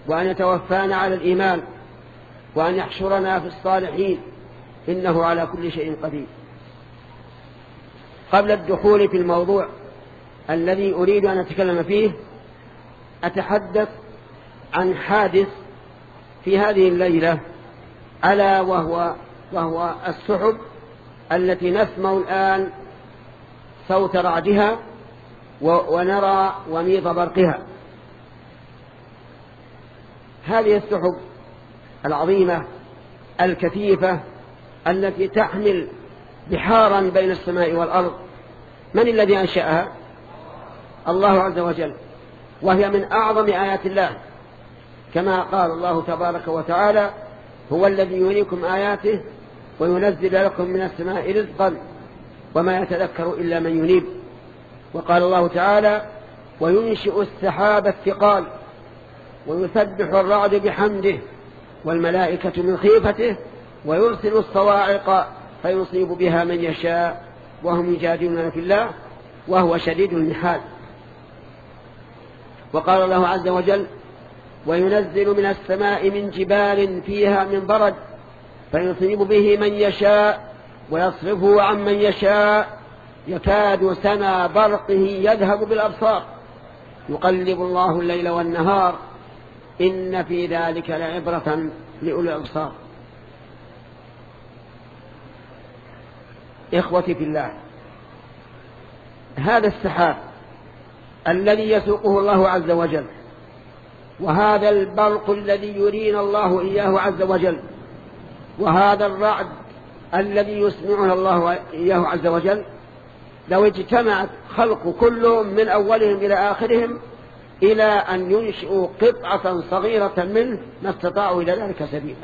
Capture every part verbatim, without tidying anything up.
وأن يتوفانا على الإيمان، وأن يحشرنا في الصالحين، إنه على كل شيء قدير. قبل الدخول في الموضوع الذي أريد أن أتكلم فيه، أتحدث عن حادث في هذه الليلة، ألا وهو, وهو السحب التي نسمع الآن صوت رعدها ونرى وميض برقها. هذه السحب العظيمة الكثيفة التي تحمل بحارا بين السماء والأرض، من الذي أنشأها؟ الله عز وجل، وهي من أعظم آيات الله، كما قال الله تبارك وتعالى: هو الذي يريكم آياته وينزل لكم من السماء رزقا وما يتذكر إلا من ينيب. وقال الله تعالى: وينشئ السحاب الثقال ويسبح الرعد بحمده والملائكة من خيفته ويرسل الصواعق فيصيب بها من يشاء وهم يجادلون في الله وهو شديد المحال. وقال الله عز وجل: وينزل من السماء من جبال فيها من برد فيصيب به من يشاء ويصرفه عن من يشاء يكاد سنا برقه يذهب بالأبصار يقلب الله الليل والنهار إن في ذلك لعبرة لأولي الأبصار. إخوتي في الله، هذا السحاب الذي يسوقه الله عز وجل، وهذا البرق الذي يرينا الله إياه عز وجل، وهذا الرعد الذي يسمعنا الله إياه عز وجل، لو اجتمعت خلق كلهم من أولهم إلى آخرهم إلى أن ينشئوا قطعة صغيرة منه ما استطاعوا إلى ذلك سبيلا.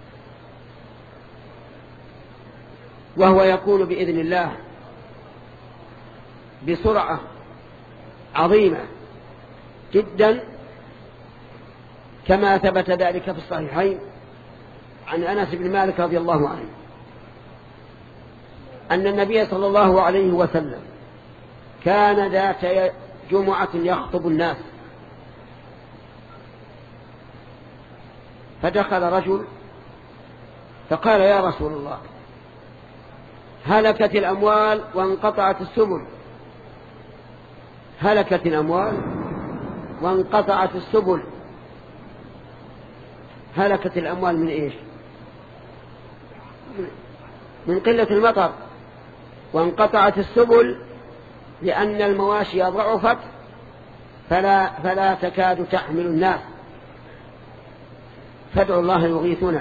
وهو يكون بإذن الله بسرعة عظيمة جدا، كما ثبت ذلك في الصحيحين عن أنس بن مالك رضي الله عنه أن النبي صلى الله عليه وسلم كان ذات جمعة يخطب الناس، فدخل رجل فقال: يا رسول الله، هلكت الأموال وانقطعت السبل. هلكت الأموال وانقطعت السبل. هلكت الأموال من إيش؟ من قلة المطر. وانقطعت السبل لأن المواشي ضعفت فلا, فلا تكاد تحمل الناس، فادعوا الله يغيثنا.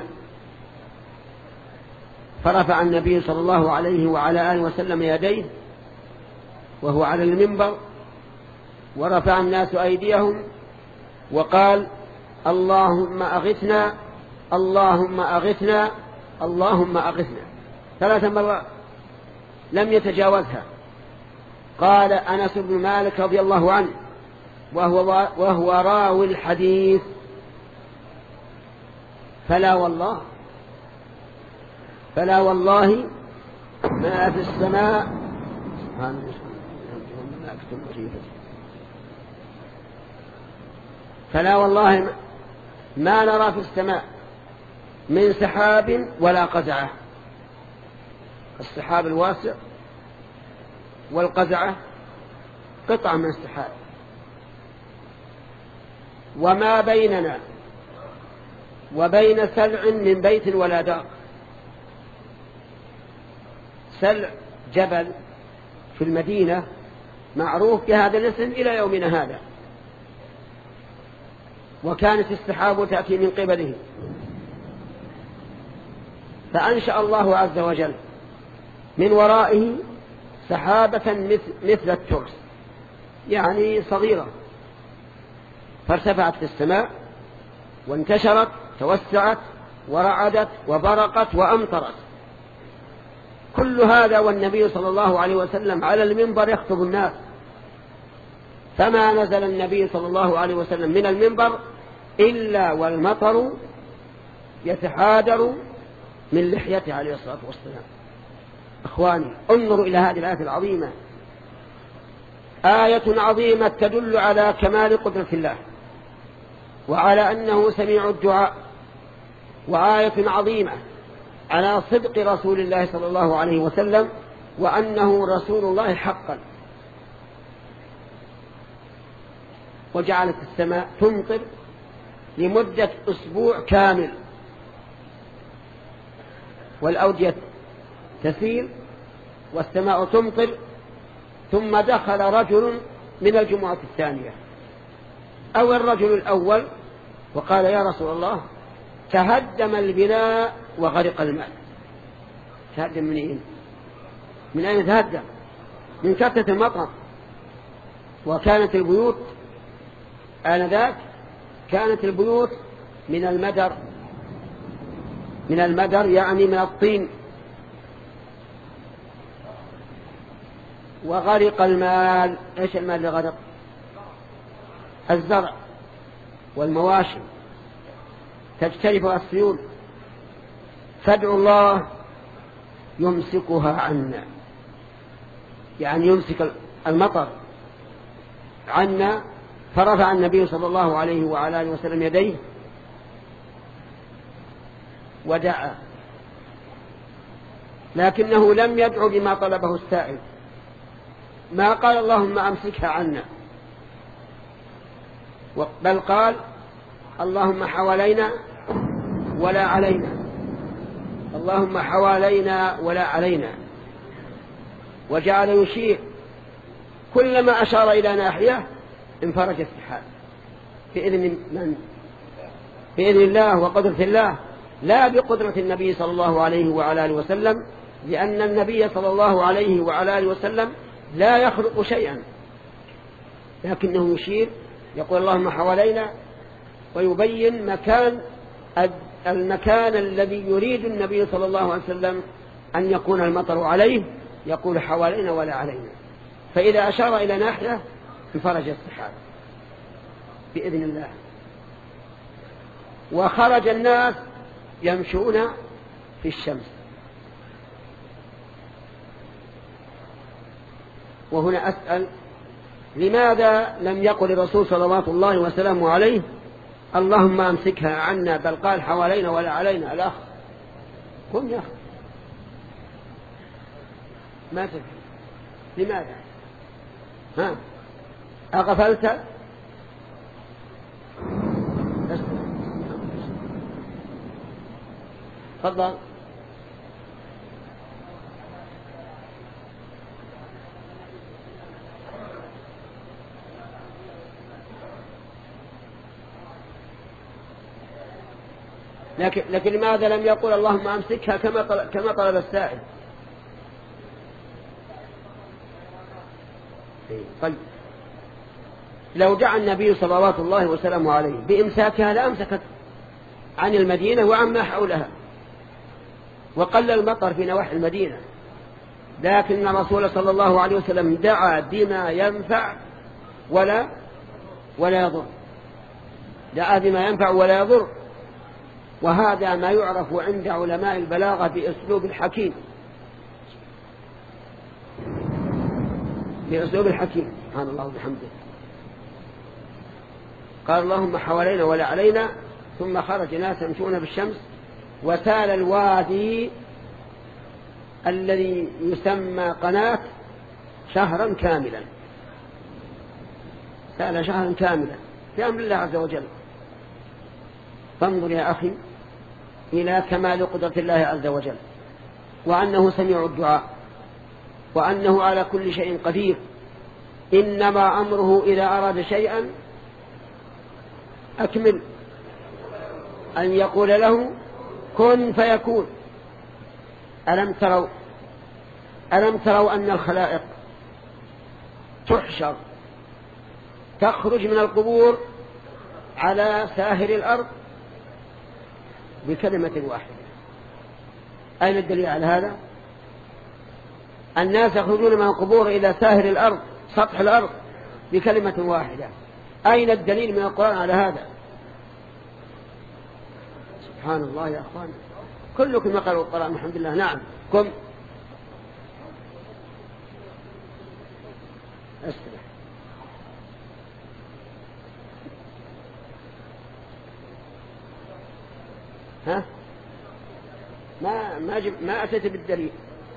فرفع النبي صلى الله عليه وعلى آله وسلم يديه وهو على المنبر، ورفع الناس أيديهم وقال: اللهم أغثنا، اللهم أغثنا، اللهم أغثنا، ثلاث مرات لم يتجاوزها. قال أنس بن مالك رضي الله عنه وهو, وهو راوي الحديث: فلا والله فلا والله ما في السماء فلا والله ما نرى في السماء من سحاب ولا قزعة. السحاب الواسع والقزعة قطعة من السحاب، وما بيننا وبين سلع من بيت ولا دار. سلع جبل في المدينة معروف بهذا الاسم إلى يومنا هذا، وكانت السحاب تأتي من قبله، فأنشأ الله عز وجل من ورائه سحابة مثل الترس، يعني صغيرة، فارتفعت في السماء وانتشرت، توسعت ورعدت وبرقت وأمطرت. كل هذا والنبي صلى الله عليه وسلم على المنبر يخطب الناس، فما نزل النبي صلى الله عليه وسلم من المنبر إلا والمطر يتحادر من لحيته عليه الصلاة والسلام. أخواني، انظروا إلى هذه الآية العظيمة، آية عظيمة تدل على كمال قدرة الله. وعلى أنه سميع الدعاء، وآية عظيمة على صدق رسول الله صلى الله عليه وسلم وأنه رسول الله حقا. وجعلت السماء تمطر لمدة أسبوع كامل، والأودية تسيل والسماء تمطر. ثم دخل رجل من الجمعة الثانية أو الرجل الأول وقال: يا رسول الله، تهدم البناء وغرق الماء. تهدم من أين؟ من أين تهدم؟ من كثرة المطر. وكانت البيوت آنذاك كانت البيوت من المدر، من المدر يعني من الطين. وغرق المال. ايش المال اللي غرق؟ الزرع والمواشي تجترفها السيول. فادعوا الله يمسكها عنا، يعني يمسك المطر عنا. فرفع النبي صلى الله عليه وعلى آله وسلم يديه ودعا، لكنه لم يدعو بما طلبه السائل. ما قال: اللهم أمسكها عنا، بل قال: اللهم حوالينا ولا علينا، اللهم حوالينا ولا علينا. وجعل يشير، كلما أشار إلى ناحية انفرج السحاب بإذن من؟ بإذن الله وقدرة الله، لا بقدرة النبي صلى الله عليه وعلى آله وسلم، لأن النبي صلى الله عليه وعلى آله وسلم لا يخلق شيئا، لكنه يشير يقول: اللهم حوالينا، ويبين مكان المكان الذي يريد النبي صلى الله عليه وسلم أن يكون المطر عليه، يقول: حوالينا ولا علينا. فإذا أشار إلى ناحية انفرج السحاب بإذن الله. وخرج الناس يمشون في الشمس. وهنا أسأل: لماذا لم يقل الرسول صلوات الله وسلامه عليه: اللهم أمسكها عنا، بل قال: حوالينا ولا علينا؟ الأخ قم يا أخي، ما تفهم. لماذا؟ ها أغفلت؟ تفضل. لكن, لكن لماذا لم يقول: اللهم أمسكها كما طلب, كما طلب السائل؟ طيب، لو دعا النبي صلوات الله وسلامه عليه بإمساكها لأمسكت عن المدينة وعما حولها، وقل المطر في نواحي المدينة. لكن الرسول صلى الله عليه وسلم دعا بما ينفع ولا ولا يضر، دعا بما ينفع ولا يضر. وهذا ما يعرف عند علماء البلاغة بأسلوب الحكيم، بأسلوب الحكيم سبحان الله وبحمده. قال: اللهم حوالينا ولا علينا. ثم خرج ناس يمشون بالشمس، وسال الوادي الذي يسمى قناة شهرا كاملا، سال شهرا كاملا بأمر الله عز وجل. فانظر يا أخي إلى كمال قدرة الله عز وجل، وأنه سميع الدعاء، وأنه على كل شيء قدير. إنما أمره إذا أراد شيئا أكمل، أن يقول له كن فيكون. ألم تروا ألم تروا أن الخلائق تحشر تخرج من القبور على ساهر الأرض بكلمة واحدة؟ أين الدليل على هذا؟ الناس يخرجون من القبور إلى ساهر الأرض، سطح الأرض، بكلمة واحدة. أين الدليل من القرآن على هذا؟ سبحان الله يا أخوان، كلكم يقرأوا القرآن الحمد لله. نعم قم أسرع. ها ما ما جب ما أتيت بالدليل.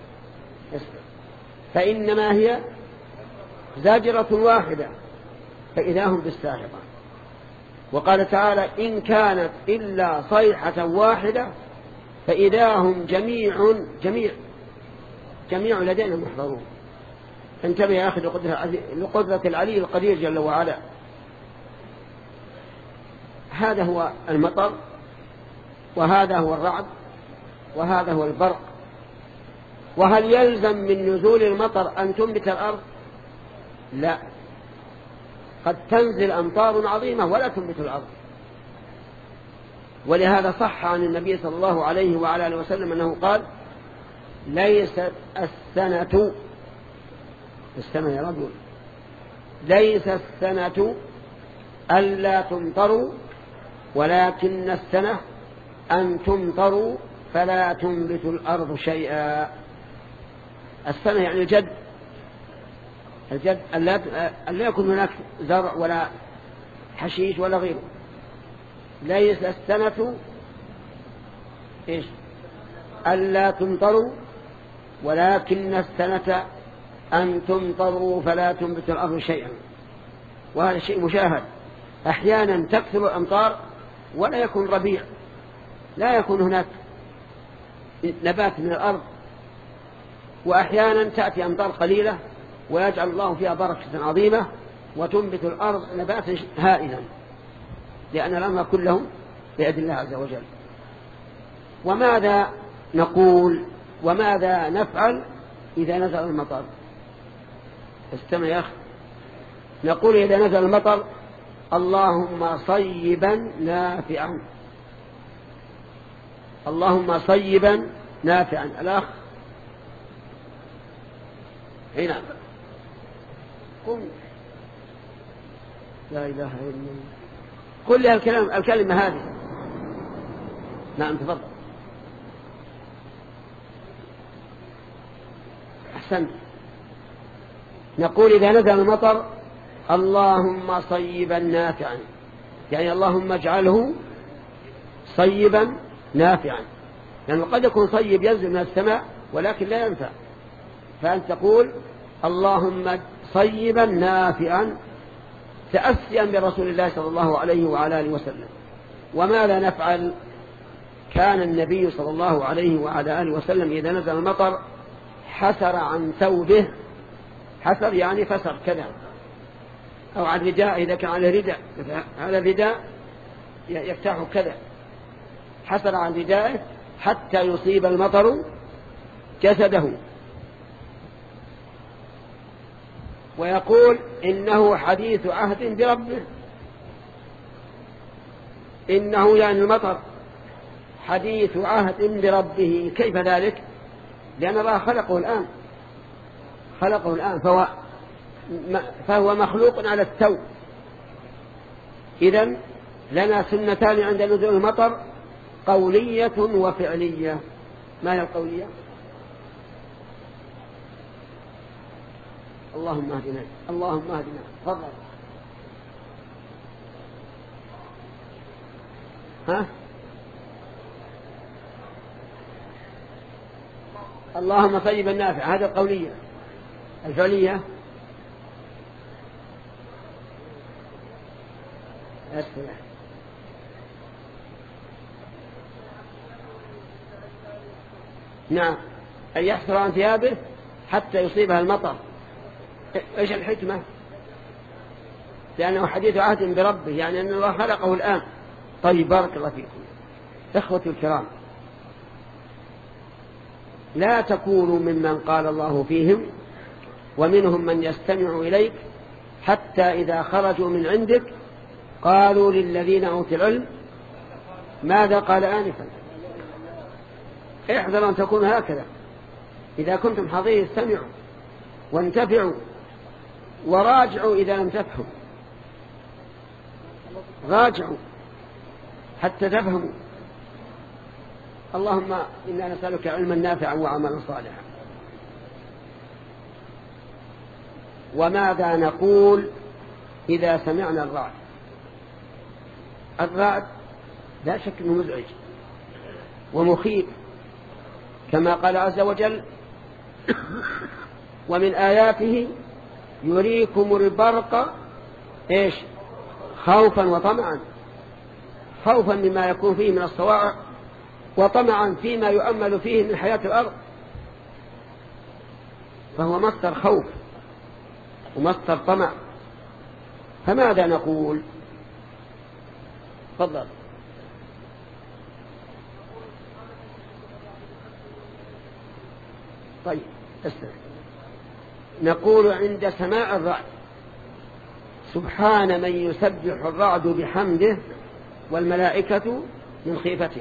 فإنما هي زاجرة واحدة فإذا هم بالساهرة. وقال تعالى إن كانت إلا صيحة واحدة فإذا هم جميع جميع جميع لدينا محضرون. انتبه يا أخي لقدرة العلي القدير جل وعلا. هذا هو المطر، وهذا هو الرعد، وهذا هو البرق. وهل يلزم من نزول المطر أن تنبت الأرض؟ لا، قد تنزل أمطار عظيمة ولا تنبت الأرض. ولهذا صح عن النبي صلى الله عليه وعلى آله وسلم أنه قال ليست السنة السنة يا رجل ليس السنة ألا تمطروا ولكن السنة أن تمطروا فلا تنبت الأرض شيئا. السنة يعني الجد الجد ألا يكون هناك زرع ولا حشيش ولا غيره. ليس السنة إيش ألا تمطروا ولكن السنة أن تمطروا فلا تنبت الأرض شيئا. وهذا شيء مشاهد. أحيانا تكثر الأمطار ولا يكون ربيع، لا يكون هناك نبات من الأرض. وأحيانا تأتي أمطار قليلة ويجعل الله فيها بركة عظيمة وتنبت الأرض نباتا هائلا، لأن الأمر كلهم بيد الله عز وجل. وماذا نقول وماذا نفعل إذا نزل المطر؟ استمع يا أخي. نقول إذا نزل المطر اللهم صيبا نافعا، اللهم صيبا نافعا. الأخ هنا قم لا إله إلا الله قل لي الكلام الكلمة هذه. نعم تفضل. أحسنت. نقول إذا نزل المطر اللهم صيبا نافعا، يعني اللهم اجعله صيبا نافعا، لأنه يعني قد يكون صيب ينزل من السماء ولكن لا ينفع. فأنت تقول اللهم صيبا نافعا تأسيا برسول الله صلى الله عليه وعلى آله وسلم. وماذا نفعل؟ كان النبي صلى الله عليه وعلى آله وسلم إذا نزل المطر حسر عن ثوبه، حسر يعني فسر كذا، أو عن رداء إذا كان على رداء على رداء يفتح كذا، حسر عن ردائه حتى يصيب المطر جسده. ويقول إنه حديث عهد بربه، إنه يعني المطر حديث عهد بربه. كيف ذلك؟ لأن الله خلقه الآن خلقه الآن فهو, فهو مخلوق على التو. إذن لنا سنتان عند نزول المطر، قولية وفعلية. ما هي القولية؟ اللهم اهدنا اللهم اهدنا تفضل. ها اللهم صيبا نافعا، هذا القولية. الفعلية أسفل. نعم أن يحصر عن ثيابه حتى يصيبها المطر. إيش الحكمة؟ لأنه حديث عهد بربه، يعني أن الله خلقه الآن. طيب بارك الله فيكم إخوتي الكرام، لا تكونوا ممن قال الله فيهم ومنهم من يستمع إليك حتى إذا خرجوا من عندك قالوا للذين أوتوا العلم ماذا قال آنفا. احذروا أن تكونوا هكذا. إذا كنتم حاضرين استمعوا وانتفعوا وراجعوا إذا لم تفهموا، راجعوا حتى تفهموا. اللهم إنا نسألك علما نافعا وعملا صالحا. وماذا نقول إذا سمعنا الرعد؟ الرعد لا شك أنه مزعج، ومخيف، كما قال عز وجل: ومن آياته يريكم البرق إيش خوفا وطمعا، خوفا مما يكون فيه من الصواعق، وطمعا فيما يؤمل فيه من حياة الأرض، فهو مصدر خوف ومصدر طمع. فماذا نقول؟ تفضل. طيب استمع. نقول عند سماع الرعد: سبحان من يسبح الرعد بحمده والملائكة من خيفته.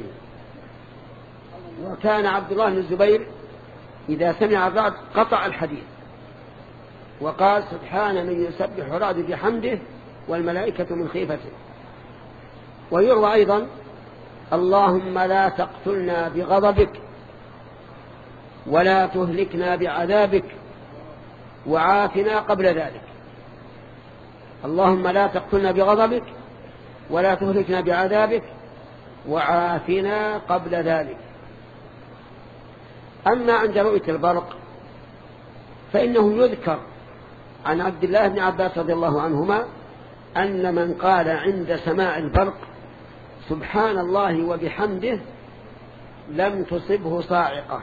وكان عبد الله بن الزبير إذا سمع الرعد قطع الحديث وقال: سبحان من يسبح الرعد بحمده والملائكة من خيفته. ويروى أيضا: اللهم لا تقتلنا بغضبك ولا تهلكنا بعذابك وعافنا قبل ذلك. اللهم لا تقتلنا بغضبك ولا تهلكنا بعذابك وعافنا قبل ذلك. أما عند رؤية البرق فإنه يذكر عن عبد الله بن عباس رضي الله عنهما أن من قال عند سماع البرق: سبحان الله وبحمده، لم تصبه صاعقة.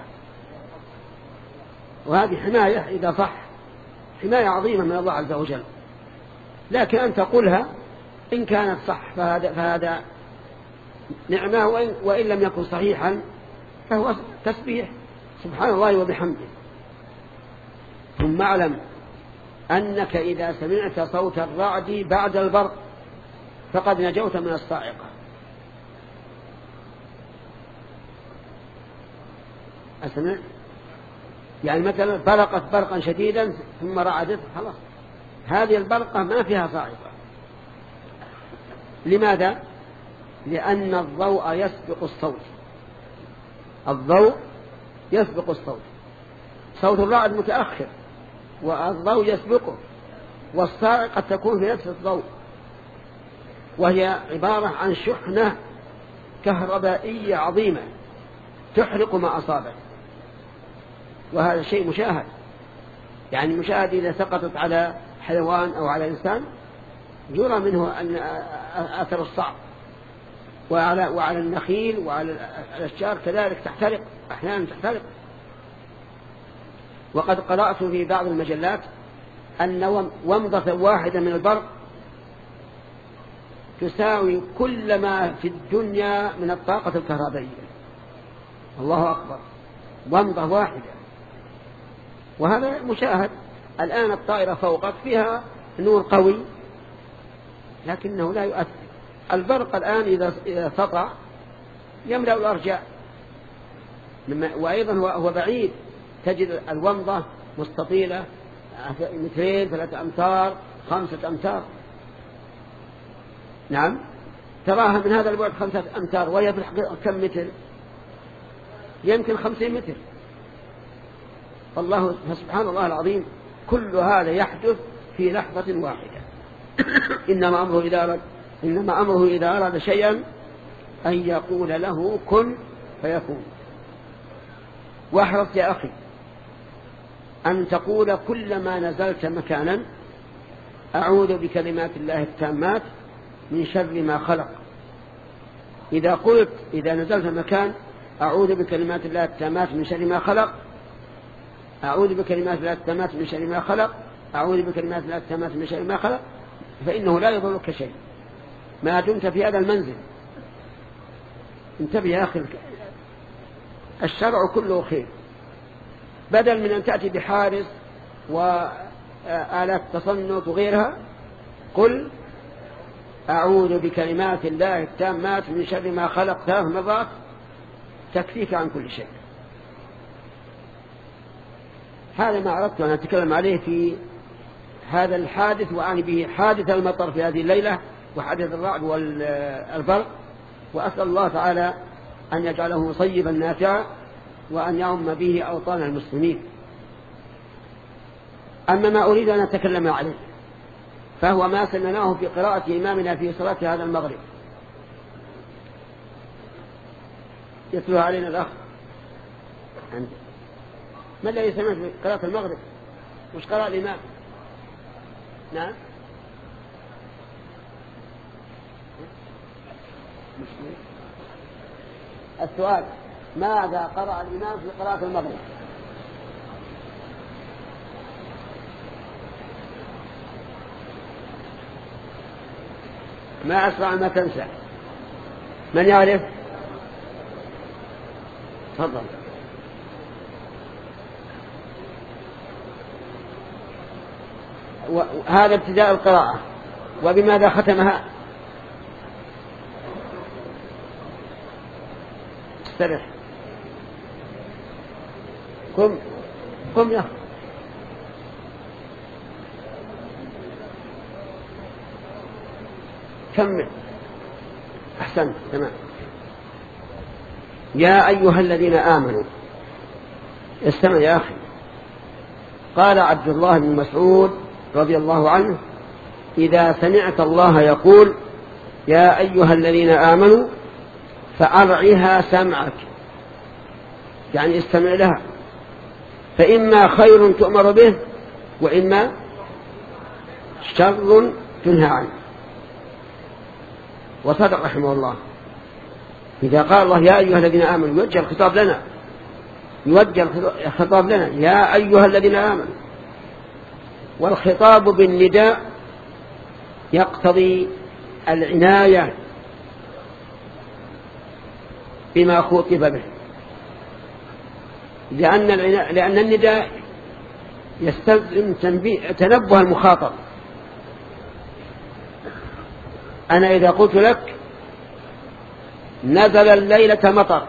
وهذه حماية إذا صح، حماية عظيمة من الله عز وجل. لكن أن تقولها إن كانت صح فهذا, فهذا نعمة، وإن, وإن لم يكن صحيحا فهو تسبيح سبحان الله وبحمده. ثم اعلم أنك إذا سمعت صوت الرعد بعد البرق فقد نجوت من الصاعقة. أسمع؟ يعني مثلا برقت برقا شديدا ثم رعدت، خلاص هذه البرقة ما فيها صاعقة. لماذا؟ لأن الضوء يسبق الصوت، الضوء يسبق الصوت، صوت الرعد متأخر والضوء يسبقه، والصاعقة تكون في نفس الضوء، وهي عبارة عن شحنة كهربائية عظيمة تحرق ما أصابت. وهذا شيء مشاهد، يعني مشاهد إذا سقطت على حيوان أو على إنسان يرى منه أن أثر الصعق. وعلى, وعلى النخيل وعلى الأشجار كذلك تحترق، أحيانا تحترق. وقد قرأت في بعض المجلات أن ومضة واحدة من البرق تساوي كل ما في الدنيا من الطاقة الكهربائية. الله أكبر، ومضة واحدة. وهذا مشاهد. الآن الطائرة فوقك فيها نور قوي لكنه لا يؤثر. البرق الآن إذا سطع يملأ الأرجاء، وأيضا هو بعيد، تجد الومضة مستطيلة مترين ثلاثة أمتار خمسة أمتار. نعم، تراها من هذا البعد خمسة أمتار، وهي في الحقيقة كم متر؟ يمكن خمسين متر. الله سبحان الله العظيم، كل هذا يحدث في لحظة واحدة. إنما أمره إذا أراد إنما أمره إذا أراد شيئا أن يقول له كن فيكون. واحرص يا أخي أن تقول كلما نزلت مكانا: أعوذ بكلمات الله التامات من شر ما خلق. إذا قلت إذا نزلت مكان: أعوذ بكلمات الله التامات من شر ما خلق، أعوذ بكلمات الله التامات من شر ما خلق، أعوذ بكلمات الله التامات من شر ما خلق، فإنه لا يضرك شيء ما دمت في هذا المنزل. انتبه يا أخي، الشرع كله خير. بدل من أن تأتي بحارس وآلات تصنت وغيرها، قل أعوذ بكلمات الله التامات من شر ما خلق ثلاث مرات تكفيك عن كل شيء. هذا ما أردت أن أتكلم عليه في هذا الحادث، وأعني به حادث المطر في هذه الليلة وحادث الرعد والبرق. وأسأل الله تعالى أن يجعله مصيبا نافعا وأن يعم به أوطان المسلمين. أما ما أريد أن أتكلم عليه فهو ما سمعناه في قراءة إمامنا في صلاة هذا المغرب. يتلوها علينا الأخ عندي. ما الذي سمعت قراءة المغرب؟ مش قراءة الإمام؟ نعم. السؤال: ماذا قرأ الإمام في قراءة المغرب؟ ما أسرع ما تنسى. من يعرف؟ تفضل. هذا ابتداء القراءة. وبماذا ختمها؟ استرح. قم قم يا أخي. كمل. أحسنت. تمام. يا أيها الذين آمنوا. استمع يا أخي. قال عبد الله بن مسعود رضي الله عنه: إذا سمعت الله يقول يا أيها الذين آمنوا فأرعها سمعك، يعني استمع لها، فإما خير تؤمر به وإما شر تنهى عنه. وصدق رحمه الله. إذا قال الله يا أيها الذين آمنوا يوجه الخطاب لنا، يوجه الخطاب لنا يا أيها الذين آمنوا. والخطاب بالنداء يقتضي العناية بما خوطب به، لأن, لأن النداء يستلزم تنبه المخاطب. أنا إذا قلت لك نزل الليلة مطر،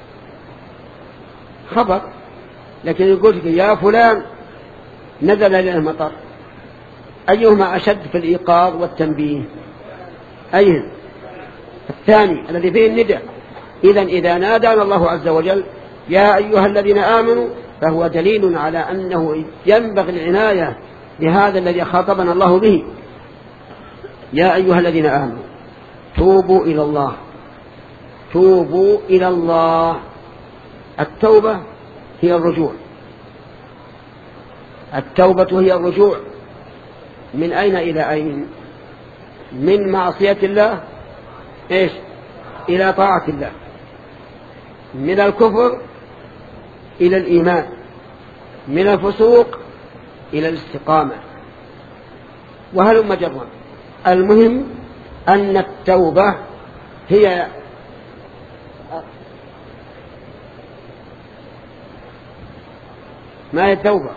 خبر، لكن يقول لك يا فلان نزل الليلة مطر، أيهما أشد في الإيقاظ والتنبيه؟ أيه؟ الثاني الذي فيه النداء. إذن إذا نادانا الله عز وجل يا أيها الذين آمنوا فهو دليل على أنه ينبغي العناية بهذا الذي خاطبنا الله به. يا أيها الذين آمنوا توبوا إلى الله، توبوا إلى الله. التوبة هي الرجوع، التوبة هي الرجوع من أين إلى أين؟ من معصية الله إيش؟ إلى طاعة الله، من الكفر إلى الإيمان، من الفسوق إلى الاستقامة، وهلم جرا. المهم أن التوبة هي ما هي التوبة؟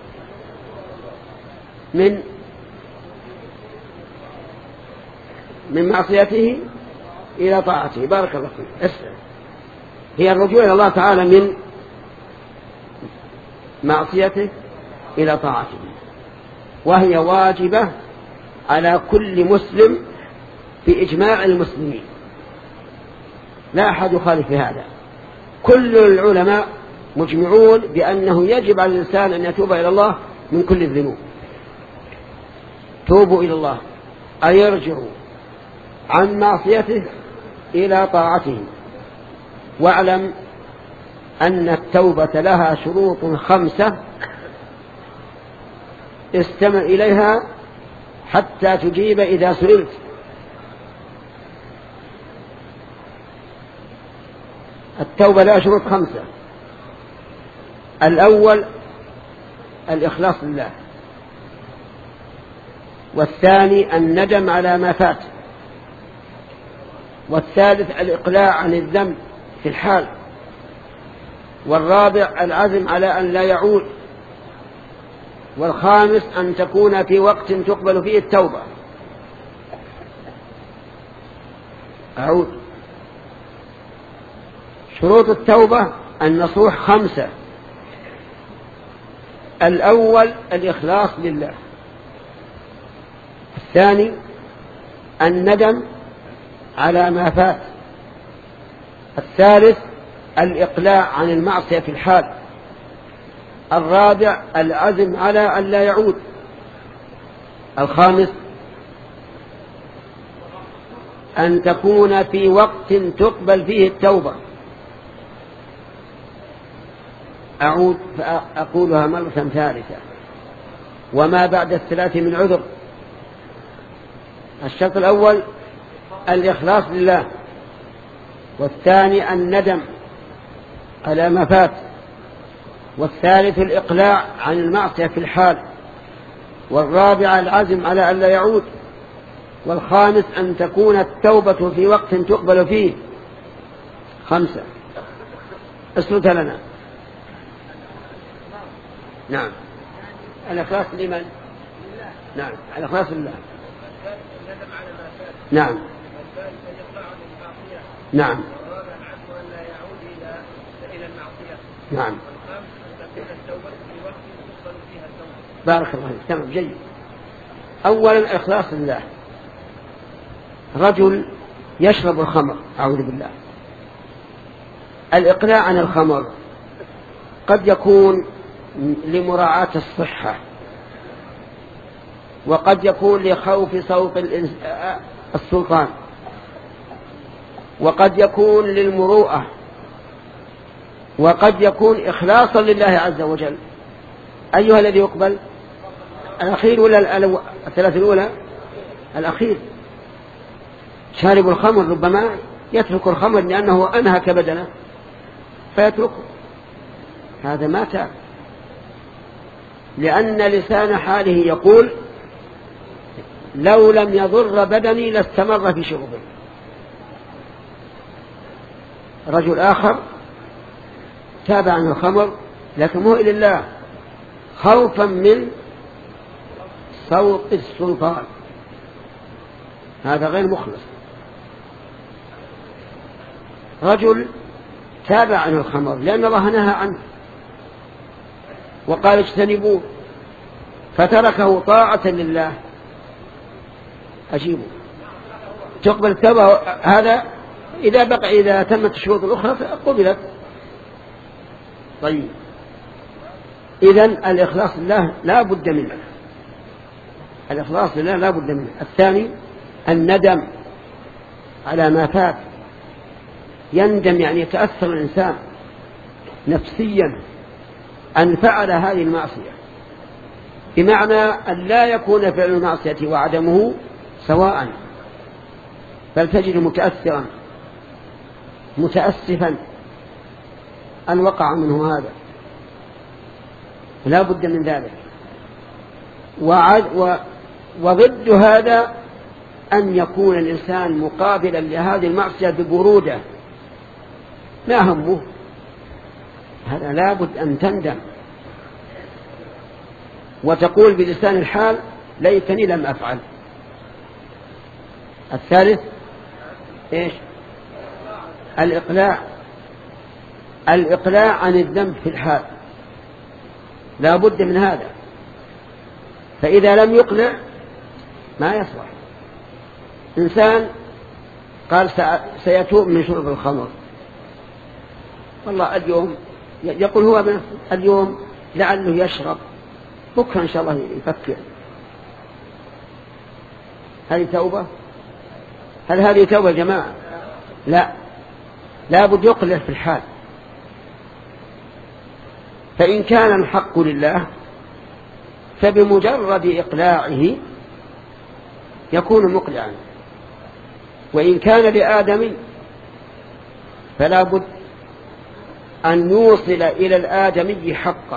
من من معصيته إلى طاعته. بارك الله فيك. اسأل. هي الرجوع إلى الله تعالى من معصيته إلى طاعته، وهي واجبة على كل مسلم بإجماع المسلمين، لا أحد يخالف في هذا. كل العلماء مجمعون بأنه يجب على الإنسان أن يتوب إلى الله من كل الذنوب. توبوا إلى الله أي يرجعوا عن معصيته إلى طاعته. واعلم أن التوبة لها شروط خمسة استمع إليها حتى تجيب إذا سئلت. التوبة لها شروط خمسة. الأول الإخلاص لله، والثاني الندم على ما فات، والثالث الإقلاع عن الذنب في الحال، والرابع العزم على أن لا يعود، والخامس أن تكون في وقت تقبل فيه التوبة. أعود. شروط التوبة النصوح خمسة. الأول الإخلاص لله، الثاني الندم على ما فات، الثالث الإقلاع عن المعصية في الحال، الرابع العزم على أن لا يعود، الخامس أن تكون في وقت تقبل فيه التوبة. أعود فأقولها مرة ثالثة. وما بعد الثلاث من عذر. الشرط الأول الإخلاص لله، والثاني الندم على ما فات، والثالث الإقلاع عن المعصية في الحال، والرابع العزم على أن لا يعود، والخامس أن تكون التوبة في وقت تقبل فيه. خمسة. اسرد لنا. نعم. الإخلاص لمن؟ نعم. الإخلاص لله. نعم. نعم. نعم. بارك الله فيك. تمام جيد. أولا إخلاص لله. رجل يشرب الخمر، أعوذ بالله. الإقلاع عن الخمر قد يكون لمراعاة الصحة، وقد يكون لخوف صوت السلطان، وقد يكون للمروءة، وقد يكون إخلاصا لله عز وجل. أيها الذي يقبل؟ الأخير ولا الثلاث الأولى؟ الأخير. شارب الخمر ربما يترك الخمر لأنه أنهك بدنه فيتركه، هذا ما تاب، لأن لسان حاله يقول لو لم يضر بدني لاستمر في شربه. رجل آخر تاب عن الخمر لكن مو إلى الله خوفا من صوت السلطان، هذا غير مخلص. رجل تاب عن الخمر لأن الله نهى عنه وقال اجتنبوه، فتركه طاعة لله، أجيبه تقبل التوبة. هذا إذا بقى إذا تمت الشروط الأخرى قبلت. طيب، إذن الإخلاص لله لا بد منه، الإخلاص لله لا بد منه. الثاني الندم على ما فات. يندم يعني يتأثر الإنسان نفسيا أن فعل هذه المعصية، بمعنى أن لا يكون فعل المعصية وعدمه سواء، بل تجد متأثرا متأسفا أن وقع منه هذا، لا بد من ذلك. وضد هذا أن يكون الإنسان مقابلا لهذه المعصية ببرودة، ما همه، هذا لا بد أن تندم وتقول بلسان الحال ليتني لم أفعل. الثالث إيش؟ الإقلاع، الإقلاع عن الذنب في الحال، لا بد من هذا، فإذا لم يقلع ما يصلح. إنسان قال سيتوب من شرب الخمر، والله اليوم يقول هو بنفسه اليوم لعله يشرب، بكرة إن شاء الله يفكر. هذه توبة؟ هل هذه توبة يا جماعة؟ لا، لا بد يقلع في الحال. فإن كان الحق لله فبمجرد إقلاعه يكون مقلعا، وإن كان لآدم فلا بد أن يوصل إلى الآدمي حقه،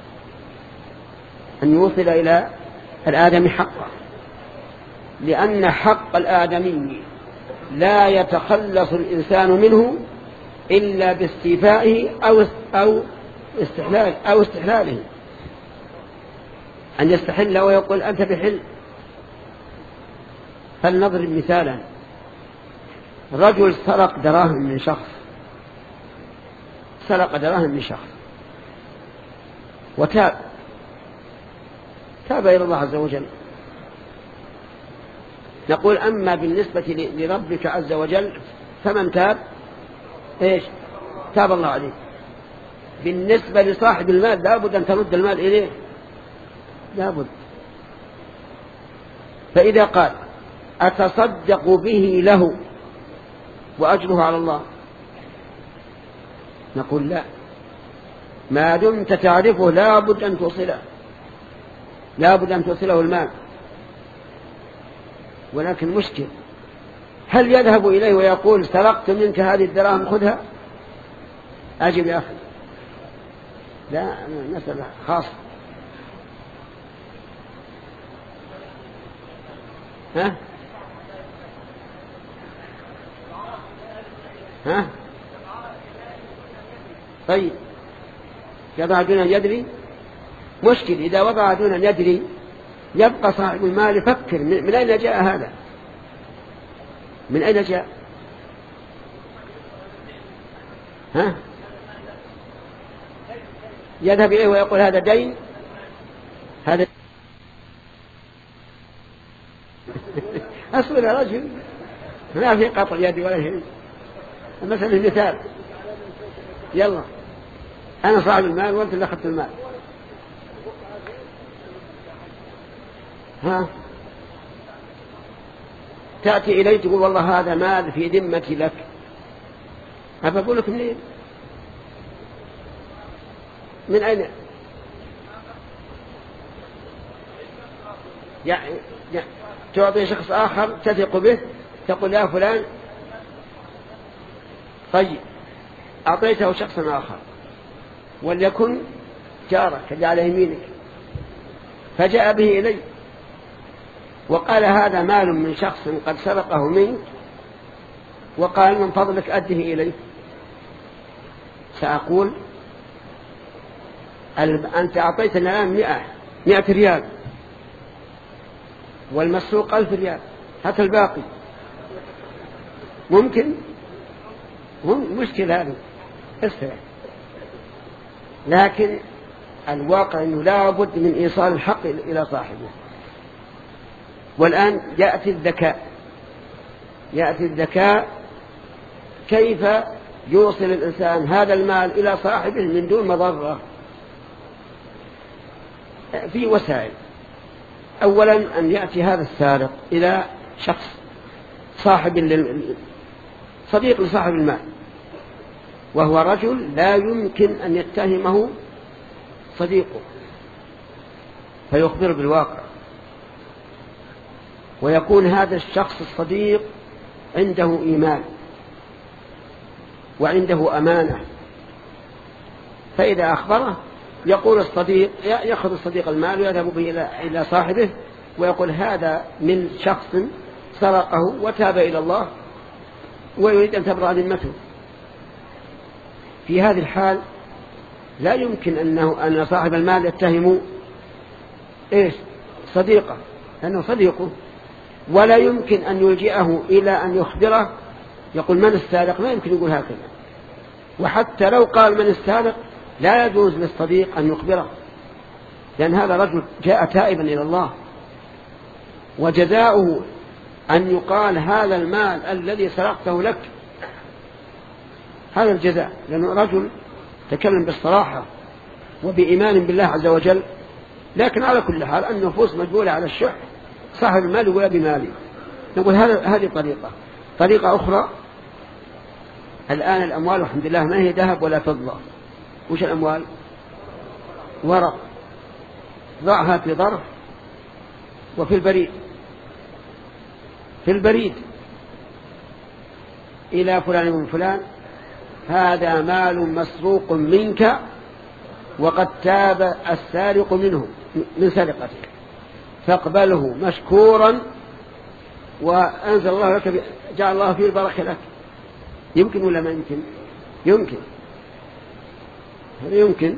أن يوصل إلى الآدمي حقه، لأن حق الآدمي لا يتخلص الإنسان منه إلا باستيفائه أو أو استحلال أو استحلاله، أن يستحل ويقول أنت بحل. فلنضرب مثالا، رجل سرق دراهم من شخص، سرق دراهم من شخص وتاب، تاب إلى الله عز وجل. نقول أما بالنسبة لربك عز وجل فمن تاب إيش؟ تاب الله عليه. بالنسبة لصاحب المال لا بد أن ترد المال إليه، لا بد. فإذا قال أتصدق به له وأجره على الله، نقول لا، ما دمت تعرفه لابد أن توصله، لابد أن توصله المال. ولكن مشكل، هل يذهب إليه ويقول سرقت منك هذه الدراهم خذها؟ أجب يا أخي، لا، مسألة خاصة. ها ها طيب، يضع دون أن يدري. مشكل إذا وضع دون أن يدري يبقى صاحب المال يفكر من أين جاء هذا، من أين جاء. ها يذهب إليه ويقول هذا دين، هذا أصبر يا رجل، ما في قطع يدي ولا شيء، مثلا مثال، يلا أنا صاحب المال وأنت اللي أخذت المال. ها تأتي إلي تقول والله هذا مال في ذمتي لك، أقول لك منين؟ من أين؟ يعني تعطي شخص آخر تثق به، تقول يا فلان، طيب أعطيته شخصا آخر وليكن جارك اللي على يمينك، فجاء به إلي وقال هذا مال من شخص قد سرقه منك، وقال من فضلك أده إليه. سأقول أنت أعطيتنا الآن مئة مئة ريال والمسروق ألف ريال، هات الباقي. ممكن؟ مشكلة هذه استرع. لكن الواقع أنه لا بد من إيصال الحق إلى صاحبه. والآن يأتي الذكاء، يأتي الذكاء كيف يوصل الإنسان هذا المال إلى صاحبه من دون مضرة. في وسائل. أولا أن يأتي هذا السارق إلى شخص صاحب لل... صديق لصاحب المال، وهو رجل لا يمكن أن يتهمه صديقه، فيخبر بالواقع، ويكون هذا الشخص الصديق عنده إيمان وعنده أمانة، فإذا أخبره يقول الصديق، يأخذ الصديق المال ويذهب به إلى صاحبه ويقول هذا من شخص سرقه وتاب إلى الله ويريد أن تبرأ ذمته. في هذه الحال لا يمكن أنه أن صاحب المال يتهم إيش صديقه لأنه صديقه، ولا يمكن أن يلجئه إلى أن يخبره يقول من السارق، ما يمكن يقول هكذا. وحتى لو قال من السارق لا يجوز للصديق أن يخبره، لأن هذا رجل جاء تائبا إلى الله، وجزاؤه أن يقال هذا المال الذي سرقته لك، هذا الجزاء، لأنه رجل تكلم بالصراحة وبإيمان بالله عز وجل. لكن على كل حال النفوس مجبولة على الشح، صاحب المال يقول بمالي. نقول هذه طريقة. طريقة أخرى، الآن الأموال الحمد لله ما هي ذهب ولا فضة. وش الأموال؟ ورق، ضعها في ظرف وفي البريد، في البريد إلى فلان من فلان، هذا مال مسروق منك وقد تاب السارق منه من سرقته، فاقبله مشكورا وأنزل الله لك، جعل الله فيه البركة لك. يمكن ولا ما يمكن؟ يمكن، يمكن.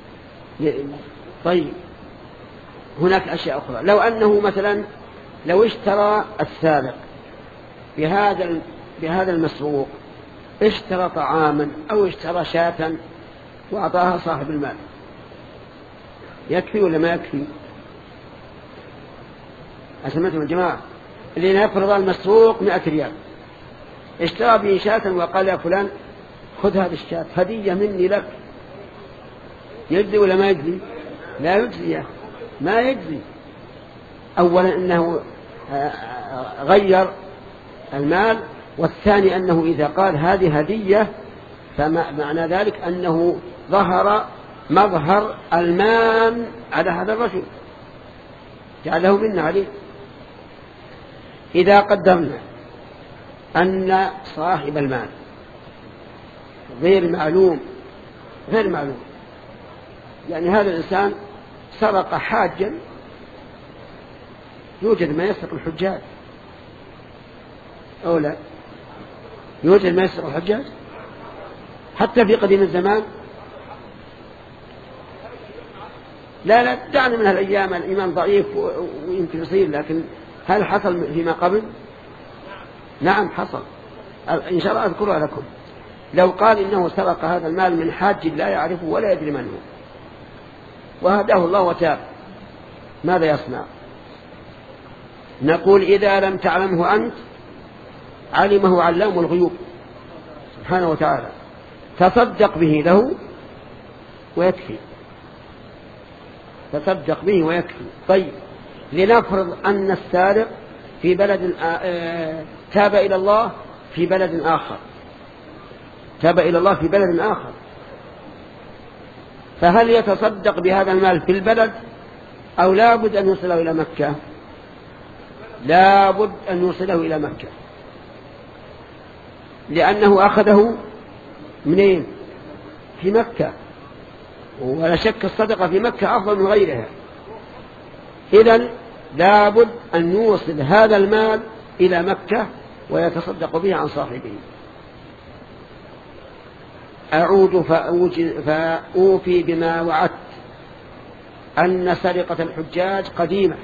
طيب هناك أشياء أخرى. لو أنه مثلا لو اشترى السارق بهذا بهذا المسروق، اشترى طعاما أو اشترى شاة وأعطاها صاحب المال، يكفي ولا ما يكفي؟ أسمعتم يا جماعة؟ اللي يفرض المسروق مئة ريال، اشترى به شاة وقال يا فلان خذ هذه الشاة هدية مني لك، يجزي ولا ما يجزي؟ لا يجزي، ما يجزي. أولا أنه غير المال، والثاني أنه إذا قال هذه هدية فمعنى ذلك أنه ظهر مظهر المان على هذا الرجل، جعله منا عليه. إذا قدرنا أن صاحب المال غير معلوم غير معلوم يعني هذا الإنسان سرق حاجا، يوجد ما يسرق الحجاج أو لا يوجد ما يسرق الحجاج حتى في قديم الزمان؟ لا لا دعنا من هالأيام، الإيمان ضعيف ويمكن يصير، لكن هل حصل فيما قبل؟ نعم حصل، إن شاء الله أذكرها لكم. لو قال إنه سرق هذا المال من حاج لا يعرفه ولا يدري من هو وهداه الله وتاب، ماذا يصنع؟ نقول إذا لم تعلمه أنت علمه علام الغيوب سبحانه وتعالى، تصدق به له ويكفي، تصدق به ويكفي. طيب لنفرض أن السارق في بلد تاب إلى الله في بلد آخر، تاب إلى الله في بلد آخر، فهل يتصدق بهذا المال في البلد أو لا بد أن يوصله إلى مكة؟ لا بد أن يوصله إلى مكة، لأنه أخذه منين؟ في مكة، ولا شك الصدقة في مكة أفضل من غيرها. إذن لا بد أن يوصل هذا المال إلى مكة ويتصدق به عن صاحبه. أعود فأوفي بما وعدت أن سرقة الحجاج قديمة،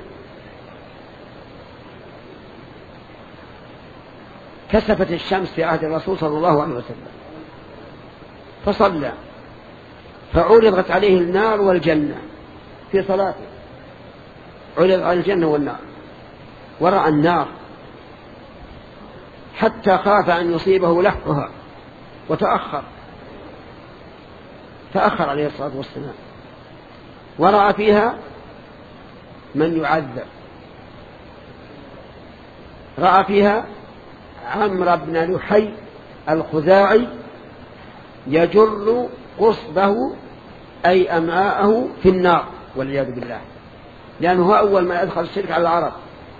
كسفت الشمس في عهد الرسول صلى الله عليه وسلم فصلى، فعرضت عليه النار والجنة في صلاته، عرض على الجنة والنار ورأى النار حتى خاف أن يصيبه لحظها وتأخر، تأخر عليه الصلاة والسلام، ورأى فيها من يعذب، رأى فيها عمرو بن لحي الخزاعي يجر قصبه أي أمعاءه في النار والعياذ بالله، لأنه هو أول ما أدخل الشرك على العرب.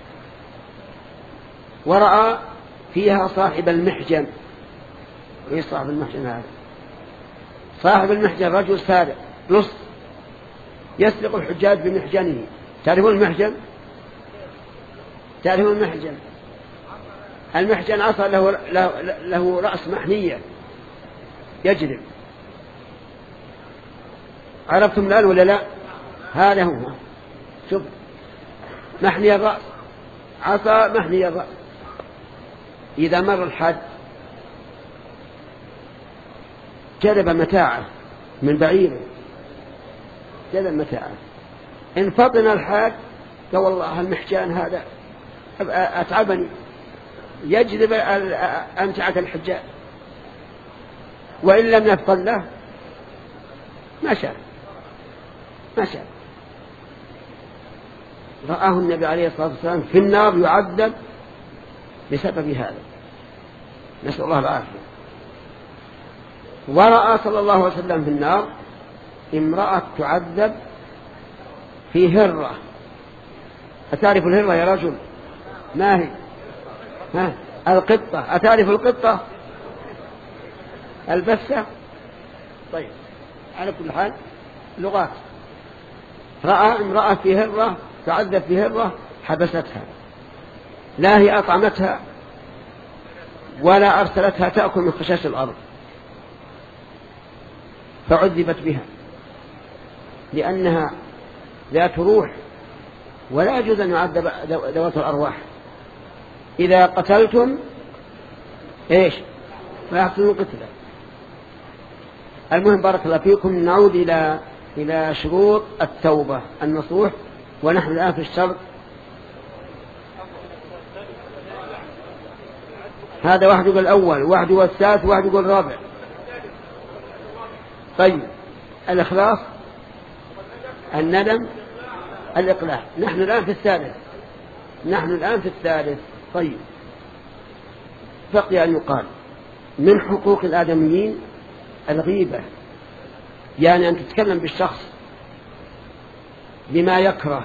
ورأى فيها صاحب المحجن. إيه صاحب المحجن هذا؟ صاحب المحجن رجل سارق لص يسرق الحجاج بمحجنه. تعرفون المحجن؟ تعرفون المحجن؟ المحجن عصا له, له, له رأس محنية يجرب، عرفتم الآن ولا لا؟ هذا هو، شوف محني الرأس، عصا محني الرأس. إذا مر الحاج جلب متاعه من بعيره، جلب متاعه، إن فطن الحاج قال والله المحجان هذا أتعبني، يجذب أمتعة الحجاج، وإن لم يفطن له ما شاء ما شاء. رآه النبي عليه الصلاة والسلام في النار يعذب بسبب هذا، نسأل الله العافية. ورأى صلى الله عليه وسلم في النار امرأة تعذب في هرة. أتعرف الهرة يا رجل؟ ما هي؟ ها؟ القطة. أتعرف القطة؟ البسة. طيب على كل حال لغات. رأى امرأة في هرة تعذب في هرة حبستها، لا هي أطعمتها ولا أرسلتها تأكل من خشاش الأرض، فعذبت بها لأنها ذات روح، ولا يجوز أن يعذب ذوات الأرواح. إذا قتلتم إيش فأحسنوا القتلة. المهم بارك الله فيكم، نعود إلى إلى شروط التوبة النصوح، ونحن الآن في الشرط. هذا واحد يقول الأول، واحد يقول الثالث، واحد يقول الرابع. طيب الإخلاص، الندم، الإقلاع. نحن الآن في الثالث، نحن الآن في الثالث. طيب بقي أن يقال من حقوق الآدميين الغيبة يعني أن تتكلم بالشخص بما يكره،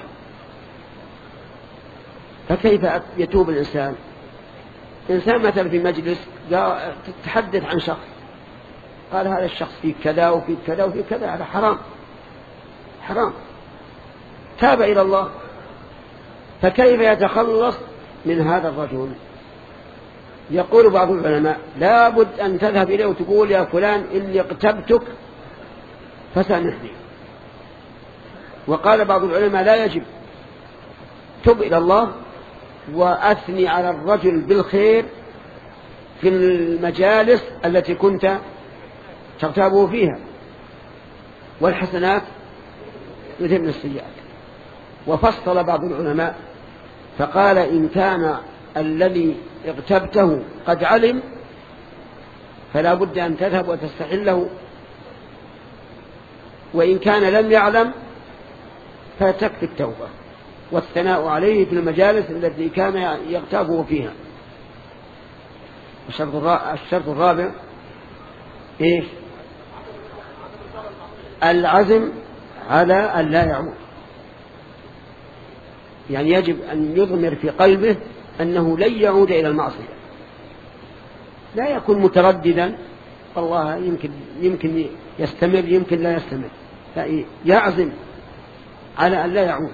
فكيف يتوب الإنسان؟ إنسان مثلا في مجلس تتحدث عن شخص، قال هذا الشخص فيه كذا وفيه كذا وفيه كذا، هذا حرام حرام، تاب إلى الله، فكيف يتخلص من هذا الرجل؟ يقول بعض العلماء لا بد أن تذهب إليه وتقول يا فلان إني اغتبتك فسامحني. وقال بعض العلماء لا يجب، تب إلى الله وأثني على الرجل بالخير في المجالس التي كنت تغتابه فيها، والحسنات يذهبن السيئات. وفصل بعض العلماء فقال إن كان الذي اغتبته قد علم فلا بد أن تذهب وتستحله، وإن كان لم يعلم فتكفي التوبة والثناء عليه في المجالس التي كان يغتابه فيها. الشرط الرابع إيش؟ العزم على أن لا يعود، يعني يجب أن يضمر في قلبه أنه لن يعود إلى المعصية، لا يكون مترددا والله يمكن يمكن يستمر يمكن لا يستمر، يعزم على أن لا يعود.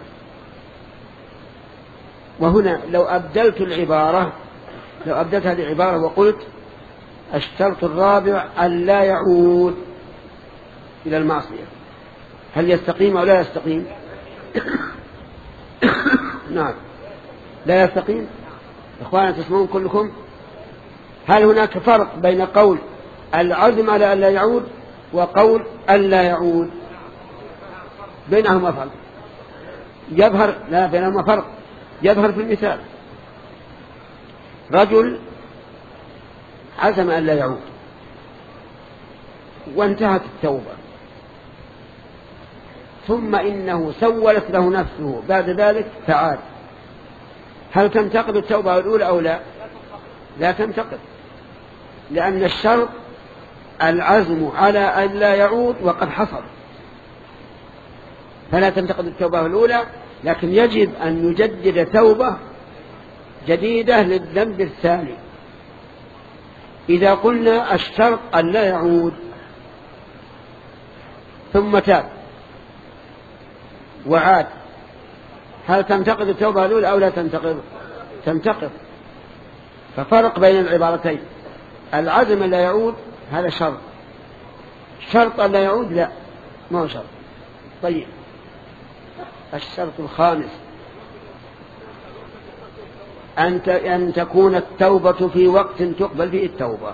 وهنا لو أبدلت العبارة لو أبدلت هذه العبارة وقلت الشرط الرابع أن لا يعود إلى المعصية، هل يستقيم أو لا يستقيم؟ نعم لا يستقيم. إخوانا تسمعون كلكم؟ هل هناك فرق بين قول العزم على أن لا يعود وقول أن لا يعود؟ بينهما فرق يظهر، لا بينهما فرق يظهر في المثال. رجل عزم أن لا يعود وانتهت التوبة، ثم إنه سولت له نفسه بعد ذلك فعاد، هل تنتقد التوبة الأولى أو لا؟ لا تنتقد، لأن الشرط العزم على أن لا يعود وقد حصل، فلا تنتقد التوبة الأولى، لكن يجب أن يجدد توبة جديدة للذنب الثاني. إذا قلنا الشرط أن لا يعود ثم تاب وعاد، هل تنتقد التوبة الأولى أو لا تنتقد؟ تنتقد. ففرق بين العبارتين، العزم لا يعود هذا شرط، شرط أن لا يعود لا ما هو شرط. طيب الشرط الخامس أن تكون التوبة في وقت تقبل فيه التوبة.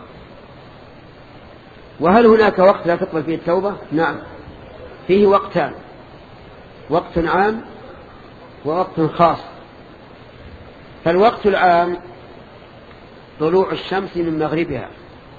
وهل هناك وقت لا تقبل فيه التوبة؟ نعم، فيه وقتان، وقت عام ووقت خاص. فالوقت العام طلوع الشمس من مغربها،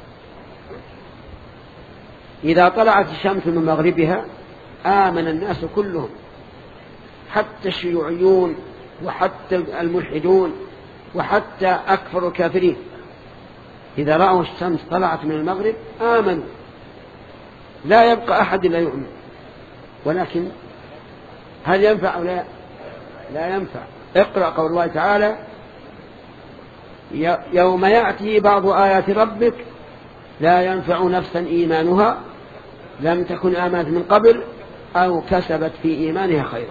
إذا طلعت الشمس من مغربها آمن الناس كلهم، حتى الشيوعيون وحتى الملحدون وحتى أكثر الكافرين، إذا رأوا الشمس طلعت من المغرب آمنوا، لا يبقى أحد لا يؤمن. ولكن هل ينفع أو لا؟ لا ينفع. اقرأ قول الله تعالى يوم يأتي بعض آيات ربك لا ينفع نفسا إيمانها لم تكن آمنت من قبل أو كسبت في إيمانها خيرا.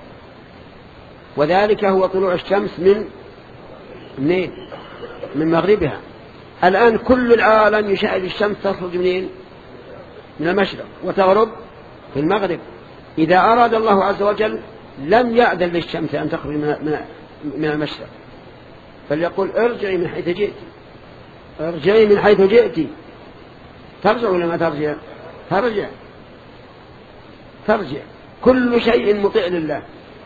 وذلك هو طلوع الشمس من منين؟ من مغربها. الآن كل العالم يشاهد الشمس تخرج منين؟ من المشرق وتغرب في المغرب. إذا أراد الله عز وجل لم يأذن للشمس أن تخرج من المشرق، فليقول ارجعي من حيث جئت، ارجعي من حيث جئت. ترجع ولا ما ترجع؟ ترجع ترجع. كل شيء مطيع لله،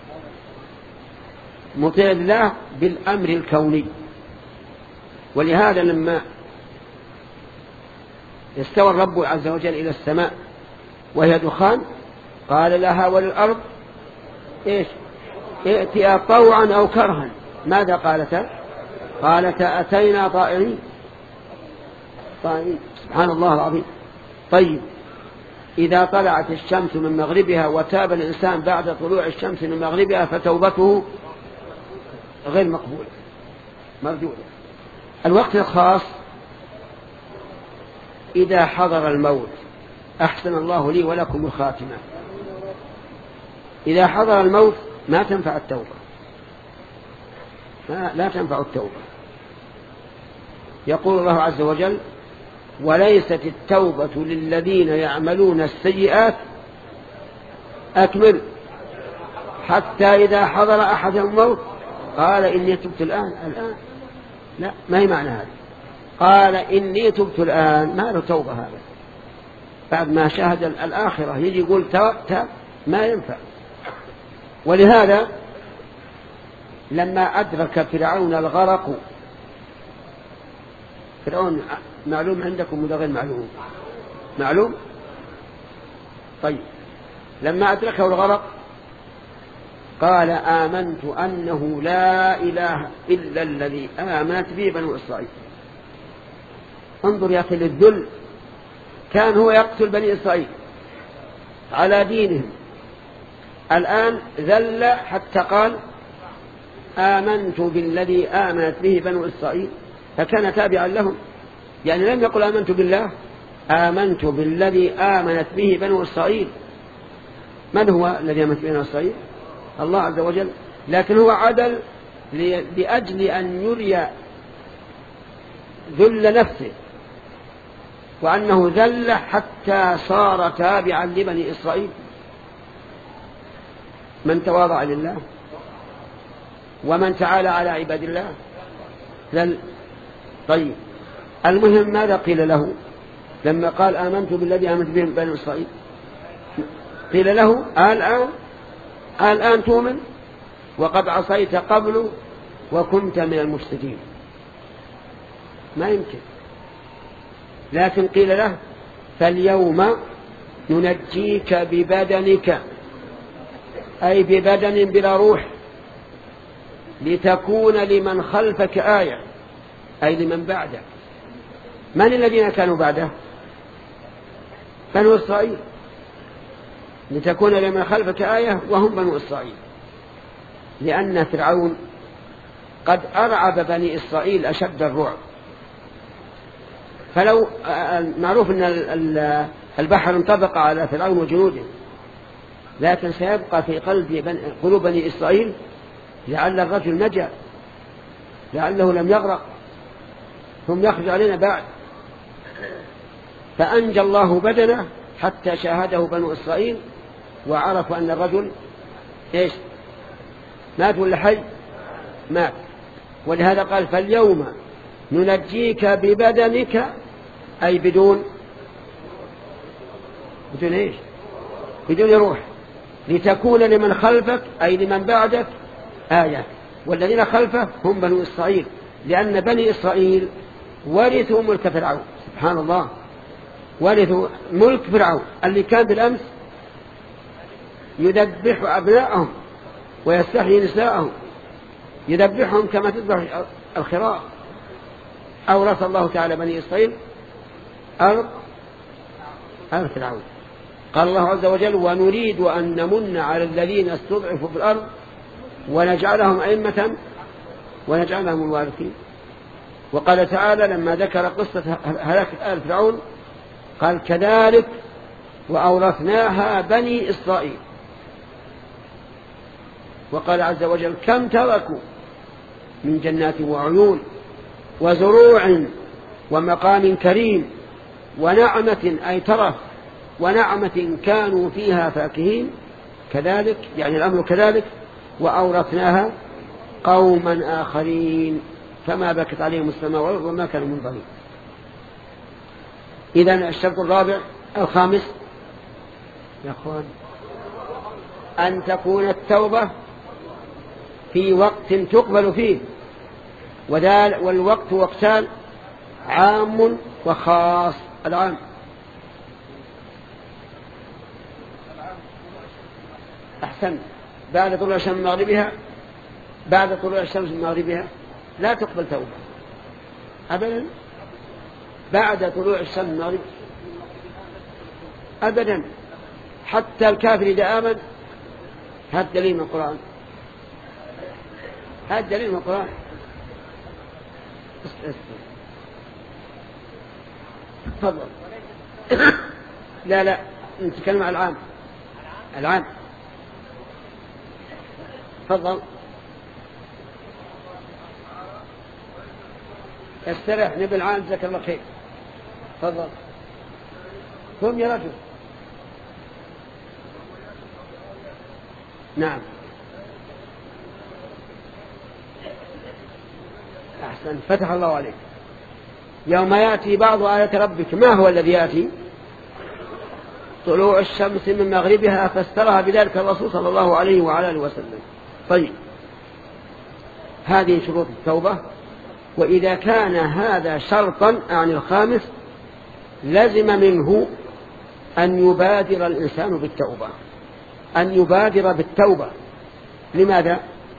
مطيع لله بالأمر الكوني. ولهذا لما استوى الرب عز وجل إلى السماء وهي دخان قال لها وللأرض إيش؟ ائتيا طوعا أو كرها. ماذا قالتا؟ قالتا أتينا طائعين. طائعين، سبحان الله العظيم. طيب إذا طلعت الشمس من مغربها وتاب الإنسان بعد طلوع الشمس من مغربها فتوبته غير مقبولة مردودة. الوقت الخاص إذا حضر الموت، أحسن الله لي ولكم الخاتمة. إذا حضر الموت ما تنفع التوبة، لا تنفع التوبة. يقول الله عز وجل: وليست التوبة للذين يعملون السيئات أكمل حتى إذا حضر أحدهم الموت قال إني تبت الآن. الآن لا، ما هي معنى هذا. قال إني تبت الآن، ما له توبة هذا بعد ما شاهد الآخرة يجي يقول تاب، ما ينفع. ولهذا لما أدرك فرعون الغرق، فرعون معلوم عندكم ولا غير معلوم؟ معلوم. طيب، لما أدركه الغرق قال آمنت أنه لا إله إلا الذي آمنت به بنو إسرائيل. انظر يا أخي للذل، كان هو يقتل بني إسرائيل على دينهم، الآن ذل حتى قال آمنت بالذي آمنت به بنو إسرائيل، فكان تابعا لهم. يعني لم يقل آمنت بالله، آمنت بالذي آمنت به بنو إسرائيل. من هو الذي آمنت به بنو إسرائيل؟ الله عز وجل. لكن هو عدل لأجل أن يري ذل نفسه، وأنه ذل حتى صار تابعا لبني إسرائيل. من تواضع لله ومن تعالى على عباد الله ذل. طيب، المهم ماذا قيل له لما قال آمنت بالذي آمنت به بني إسرائيل؟ قيل له الآن الآن تؤمن وقد عصيت قبل وكنت من المفسدين. ما يمكن. لكن قيل له فاليوم ننجيك ببدنك، أي ببدن بلا روح، لتكون لمن خلفك آية، أي لمن بعده. من الذين كانوا بعده؟ بنو إسرائيل. لتكون لمن خلفك آية وهم بنو إسرائيل، لأن فرعون قد أرعب بني إسرائيل أشد الرعب. فلو معروف أن البحر انطبق على فرعون وجنوده، لكن سيبقى في قلب قلوب بني إسرائيل لعل الرجل نجا، لعله لم يغرق، هم يخرج علينا بعد. فأنجى الله بدنه حتى شاهده بنو إسرائيل وعرفوا أن الرجل إيش؟ مات ولا حي؟ مات. ولهذا قال فاليوم ننجيك ببدنك، أي بدون بدون إيش؟ بدون روح، لتكون لمن خلفك، أي لمن بعدك آية. والذين خلفه هم بنو إسرائيل، لأن بني إسرائيل ورثوا ملك فرعون. سبحان الله، ورثوا ملك فرعون اللي كان بالأمس يذبح أبنائهم ويستحيي نساءهم، يذبحهم كما تذبح الخراء. أورث الله تعالى بني إسرائيل أرض أرض فرعون. قال الله عز وجل ونريد أن نمن على الذين استضعفوا في الأرض ونجعلهم أئمة ونجعلهم الوارثين. وقال تعالى لما ذكر قصة هلاك آل فرعون قال كذلك وأورثناها بني إسرائيل. وقال عز وجل كم تركوا من جنات وعيون وزروع ومقام كريم ونعمة، أي ترف، ونعمة كانوا فيها فاكهين. كذلك يعني الأمر كذلك وأورثناها قوما آخرين فما بكت عليهم السماء والأرض وما كانوا منظرين. إذن الشرط الرابع الخامس يا أخوان أن تكون التوبة في وقت تقبل فيه، والوقت وقتان عام وخاص. العام أحسن بعد طلوع الشمس من مغربها، بعد طلوع الشمس من مغربها لا تقبل توبة أبدا. بعد طلوع الشمس من مغربها أبدا، حتى الكافر إذا آمن. هذا دليل من القرآن، هذا دليل من القرآن. تفضل. لا لا نتكلم عن العام، العام. تفضل. استرح نبي العام، جزاك الله خير. تفضل. قم يا رجل. نعم أحسن، فتح الله عليك. يوم يأتي بعض آيات ربك، ما هو الذي يأتي؟ طلوع الشمس من مغربها، فاسترها بذلك الرسول صلى الله عليه وعلى آله وسلم. طيب، هذه شروط التوبة. وإذا كان هذا شرطا عن الخامس، لزم منه أن يبادر الإنسان بالتوبة، أن يبادر بالتوبة. لماذا؟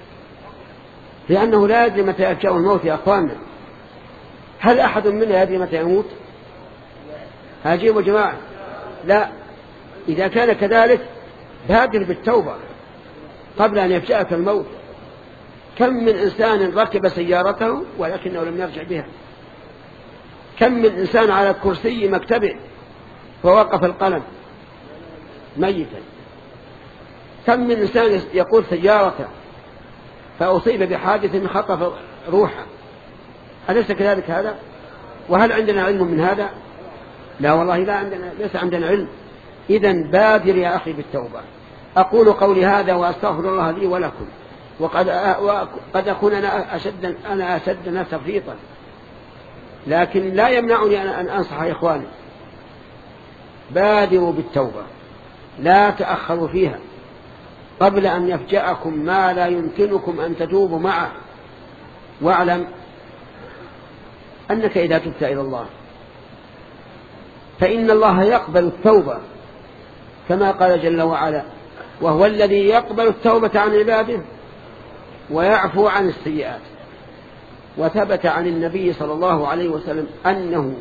لأنه لازم متى يأتيه الموت يا أخواننا. هل أحد منا يدري متى يموت؟ هاجيبوا جماعة. لا، إذا كان كذلك بادر بالتوبة قبل أن يفجأك الموت. كم من إنسان ركب سيارته ولكنه لم يرجع بها. كم من إنسان على كرسي مكتبه فوقف القلم ميتا. كم من إنسان يقود سيارته فأصيب بحادث خطف روحه. أليس كذلك هذا؟ وهل عندنا علم من هذا؟ لا والله، لا عندنا، ليس عندنا علم. إذن بادر يا أخي بالتوبة. أقول قولي هذا وأستغفر الله لي ولكم. وقد قد أكون أنا أشد أنا أشد الناس تفريطا، لكن لا يمنعني أن أنصح إخواني. بادروا بالتوبة، لا تأخروا فيها قبل أن يفجأكم ما لا يمكنكم أن تتوبوا معه. واعلم أنك إذا تبت إلى الله فإن الله يقبل التوبة، كما قال جل وعلا: وهو الذي يقبل التوبة عن عباده ويعفو عن السيئات. وثبت عن النبي صلى الله عليه وسلم أنه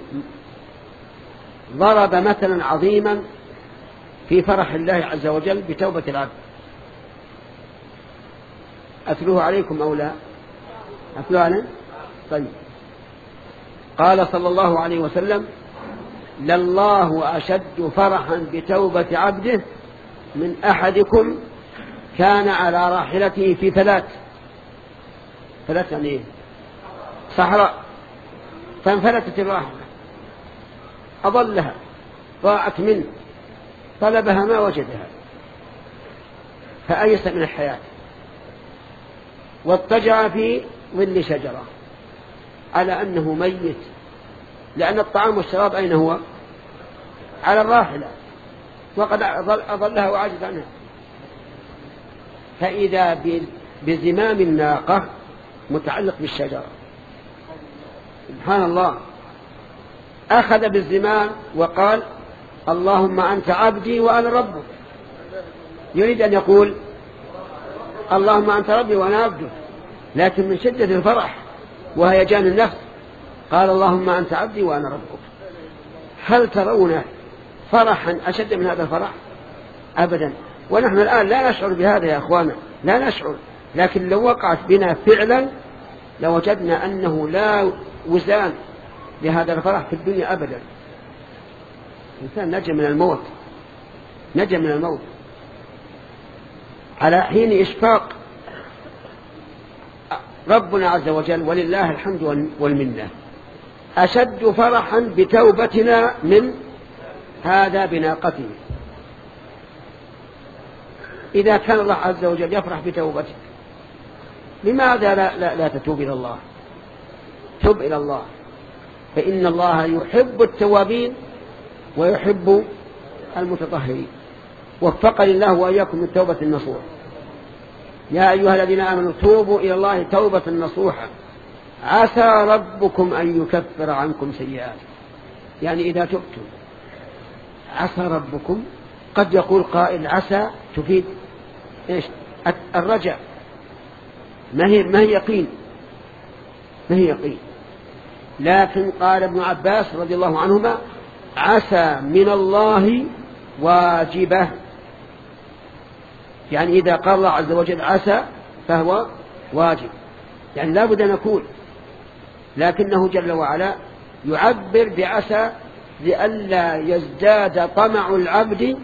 ضرب مثلا عظيما في فرح الله عز وجل بتوبة العبد. أتلوه عليكم أو لا؟ أتلوه عليكم؟ طيب. قال صلى الله عليه وسلم: لله أشد فرحا بتوبة عبده من أحدكم كان على راحلته في ثلاث ثلاث يعني صحراء، فانفلتت الراحلة، أضلها، ضاعت منه، طلبها ما وجدها، فأيس من الحياة، واضطجع في ظل شجرة على أنه ميت، لأن الطعام والشراب أين هو؟ على الراحلة، وقد أضلها وعجز عنها. فإذا بزمام الناقة متعلق بالشجرة، سبحان الله، أخذ بالزمام وقال: اللهم أنت عبدي وأنا ربك. يريد أن يقول اللهم أنت ربي وأنا عبدك، لكن من شدة الفرح وهيجان النفس قال: اللهم أنت عبدي وأنا ربك. هل ترون فرحا أشد من هذا الفرح؟ أبدا. ونحن الآن لا نشعر بهذا يا أخوانا، لا نشعر، لكن لو وقعت بنا فعلا لوجدنا أنه لا وزان لهذا الفرح في الدنيا أبدا. الإنسان نجا من الموت، نجا من الموت على حين إشفاق ربنا عز وجل، ولله الحمد والمنة، أشد فرحا بتوبتنا من هذا بناقته. إذا كان الله عز وجل يفرح بتوبتك، لماذا لا, لا, لا تتوب إلى الله؟ تب إلى الله، فإن الله يحب التوابين ويحب المتطهرين. وفقني الله وإياكم من توبة النصوح. يا أيها الذين آمنوا توبوا إلى الله توبة نصوحا عسى ربكم أن يكفر عنكم سيئات. يعني إذا تبتم عسى ربكم، قد يقول قائل عسى تفيد إيش؟ الرجاء، ما هي ما هي يقين، ما هي يقين. لكن قال ابن عباس رضي الله عنهما: عسى من الله واجبة، يعني إذا قال الله عز وجل عسى فهو واجب، يعني لا بد أن يكون، لكنه جل وعلا يعبر بعسى لئلا يزداد طمع العبد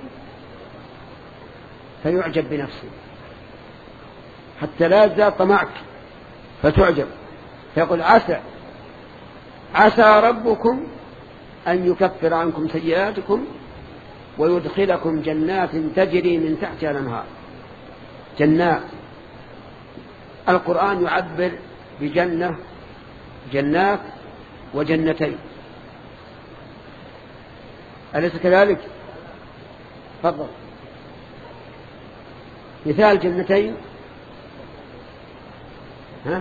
فيعجب بنفسه، حتى لا يزداد طمعك فتعجب، فيقول عسى عسى ربكم أن يكفر عنكم سيئاتكم ويدخلكم جنات تجري من تحتها الأنهار. جنات، القرآن يعبر بجنة، جنات وجنتين، أليس كذلك؟ تفضل. مثال جنتين، ها؟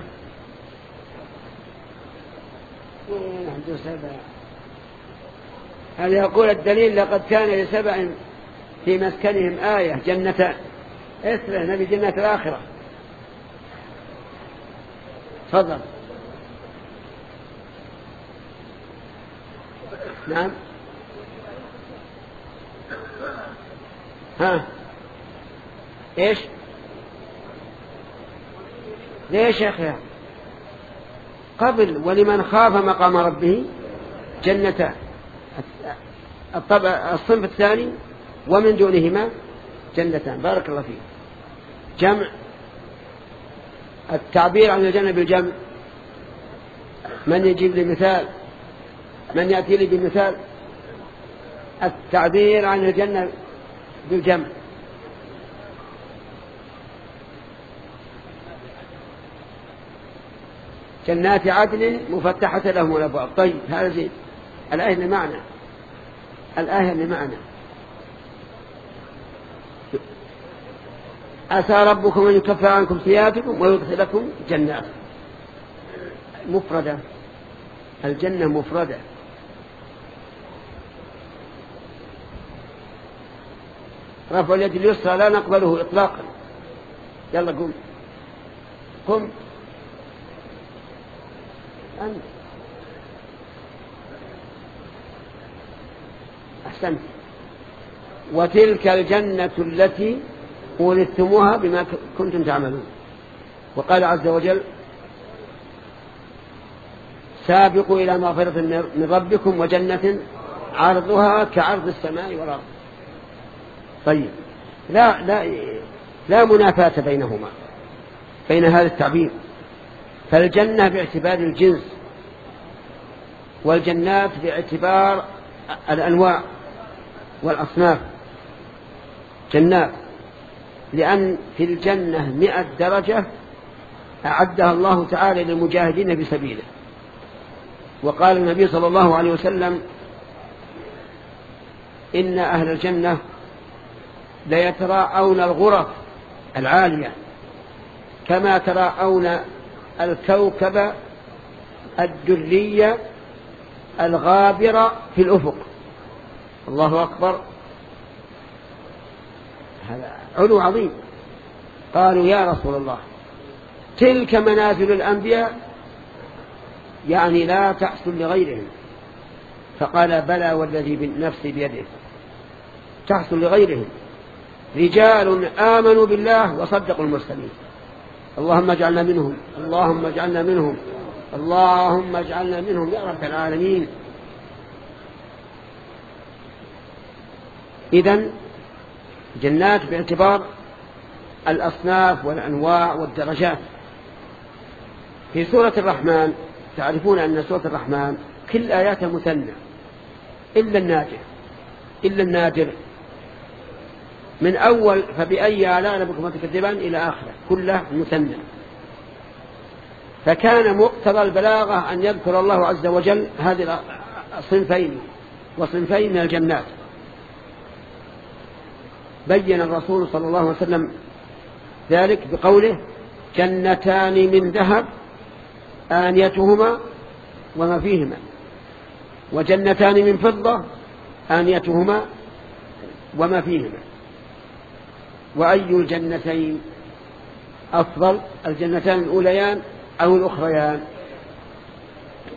هل يقول الدليل لقد كان لسبع في مسكنهم آية جنتان، اسمع نبي جنة الآخرة. تفضل. نعم. ها ايش ليش يا أخي؟ قبل ولمن خاف مقام ربه جنتان، الصنف الثاني ومن دونهما جنتان. بارك الله فيك. جمع، التعبير عن الجنة بالجمع، من يجيب لي مثال؟ من يأتي لي بمثال التعبير عن الجنة بالجمع؟ جنات عدن مفتحة لهم الأبواب. طيب هذا زين. الآية اللي معنا، الآية اللي معنا عسى ربكم أن يكفر عنكم سيئاتكم ويدخلكم جنات، مفردة، الجنة مفردة. رفع اليد اليسرى لا نقبله إطلاقا. يلا قم قم أنت. أحسنت. وتلك الجنة التي أورثتموها بما كنتم تعملون. وقال عز وجل سابقوا إلى مغفرة من ربكم وجنة عرضها كعرض السماء والأرض. طيب لا, لا, لا منافاة بينهما، بين هذا التعبير، فالجنة باعتبار الجنس والجنات باعتبار الأنواع والأصناف. جنات لأن في الجنة مئة درجة أعدها الله تعالى للمجاهدين بسبيله. وقال النبي صلى الله عليه وسلم إن أهل الجنة ليتراءون الغرف العالية كما تراءون الكوكب الدري الغابر في الأفق. الله أكبر، هذا علو عظيم. قالوا يا رسول الله تلك منازل الأنبياء، يعني لا تحصل لغيرهم؟ فقال بلى والذي بالنفس بيده، تحصل لغيرهم. رجال آمنوا بالله وصدقوا المرسلين. اللهم اجعلنا منهم، اللهم اجعلنا منهم، اللهم اجعلنا منهم يا رب العالمين. إذن جنات باعتبار الأصناف والأنواع والدرجات. في سورة الرحمن تعرفون أن سورة الرحمن كل آياتها مثنى إلا النادر، إلا النادر من أول فبأي آلاء ربكما تكذبان إلى آخره كله مثنى. فكان مقتضى البلاغة أن يذكر الله عز وجل هذه الصنفين وصنفين من الجنات. بين الرسول صلى الله عليه وسلم ذلك بقوله جنتان من ذهب آنيتهما وما فيهما، وجنتان من فضة آنيتهما وما فيهما. وأي الجنتين أفضل، الجنتان الأوليان أو الأخريان؟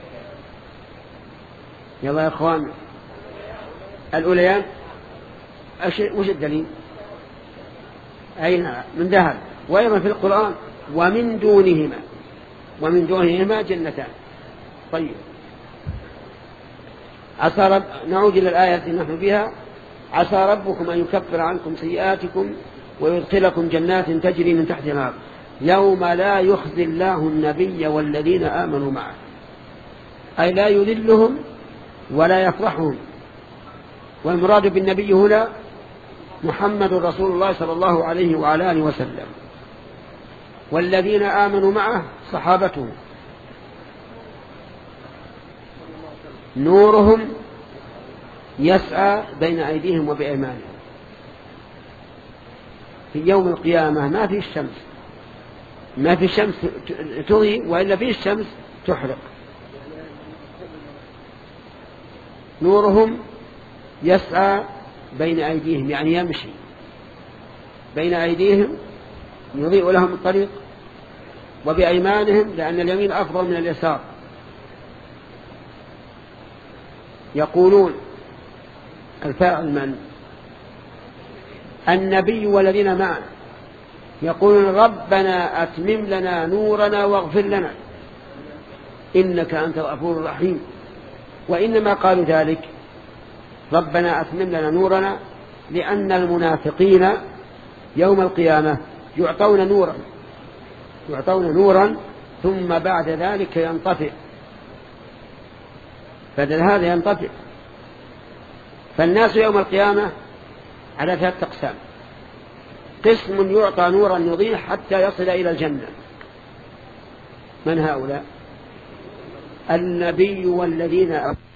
يلا يا أخوان، الأوليان وش الدليل؟ أين من ذهب. وأيضا في القرآن ومن دونهما، ومن دونهما جنتان. طيب عسى رب، نعود إلى الآية التي نحن فيها. عسى ربكم أن يكفر عنكم سيئاتكم ويدخلكم جنات تجري من تحتها الأنهار يوم لا يخزي الله النبي والذين آمنوا معه، أي لا يذلهم ولا يفضحهم. والمراد بالنبي هنا محمد رسول الله صلى الله عليه وعلى آله وسلم، والذين آمنوا معه صحابته. نورهم يسعى بين أيديهم وبأيمانهم. في يوم القيامة ما في الشمس، ما في الشمس تضيء، وإلا في الشمس تحرق. نورهم يسعى بين أيديهم، يعني يمشي بين أيديهم يضيء لهم الطريق، وبأيمانهم لأن اليمين أفضل من اليسار. يقولون الفاعل من؟ النبي والذين معه، يقولون ربنا أتمم لنا نورنا واغفر لنا إنك أنت الغفور الرحيم. وإنما قالوا ذلك ربنا أتمم لنا نورنا لأن المنافقين يوم القيامة يعطون نورا يعطون نورا ثم بعد ذلك ينطفئ، فدل هذا ينطفئ. فالناس يوم القيامة على ثلاثة أقسام: قسم يعطى نورا يضيء حتى يصل إلى الجنة. من هؤلاء؟ النبي والذين